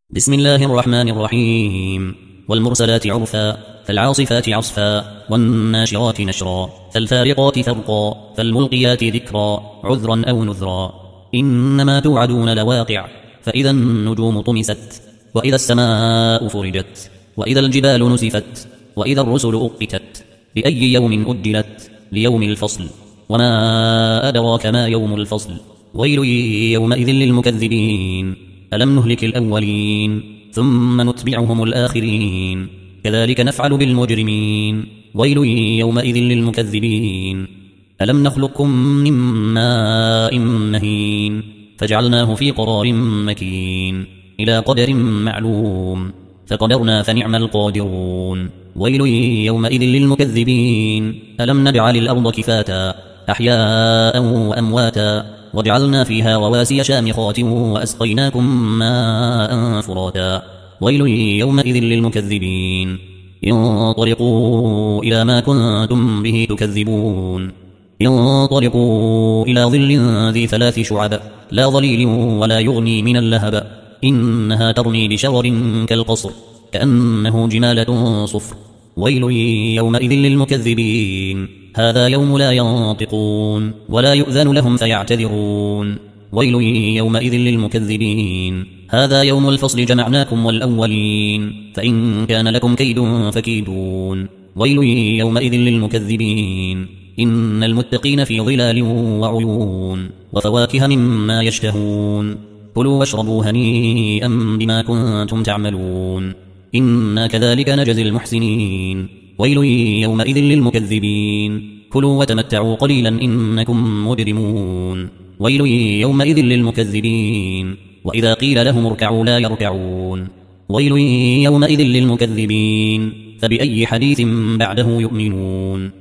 بسم الله الرحمن الرحيم. والمرسلات عرفا فالعاصفات عصفا والناشرات نشرا فالفارقات فرقا فالملقيات ذكرا عذرا أو نذرا إنما توعدون لواقع فإذا النجوم طمست وإذا السماء فرجت وإذا الجبال نسفت وإذا الرسل أقتت لأي يوم أجلت ليوم الفصل وما أدراك ما يوم الفصل ويل يومئذ للمكذبين ألم نهلك الأولين ثم نتبعهم الآخرين كذلك نفعل بالمجرمين ويل يومئذ للمكذبين ألم نخلقكم من ماء مهين فجعلناه في قرار مكين إلى قدر معلوم فقدرنا فنعم القادرون ويل يومئذ للمكذبين ألم نجعل الأرض كفاتا أحياء وأمواتا وجعلنا فيها رواسي شامخات وأسقيناكم ماء فراتا ويل يومئذ للمكذبين انطلقوا إلى ما كنتم به تكذبون انطلقوا إلى ظل ذي 3 شعب لا ظليل ولا يغني من اللهب إنها ترمي بشرر كالقصر كأنه جمالة صفر ويل يومئذ للمكذبين هذا يوم لا ينطقون ولا يؤذن لهم فيعتذرون ويل يومئذ للمكذبين هذا يوم الفصل جمعناكم والأولين فإن كان لكم كيد فكيدون ويل يومئذ للمكذبين إن المتقين في ظلال وعيون وفواكه مما يشتهون كلوا واشربوا هنيئا بما كنتم تعملون إنا كذلك نجزي المحسنين ويل يومئذ للمكذبين كلوا وتمتعوا قليلا إنكم مجرمون ويل يومئذ للمكذبين وإذا قيل لهم اركعوا لا يركعون ويل يومئذ للمكذبين فبأي حديث بعده يؤمنون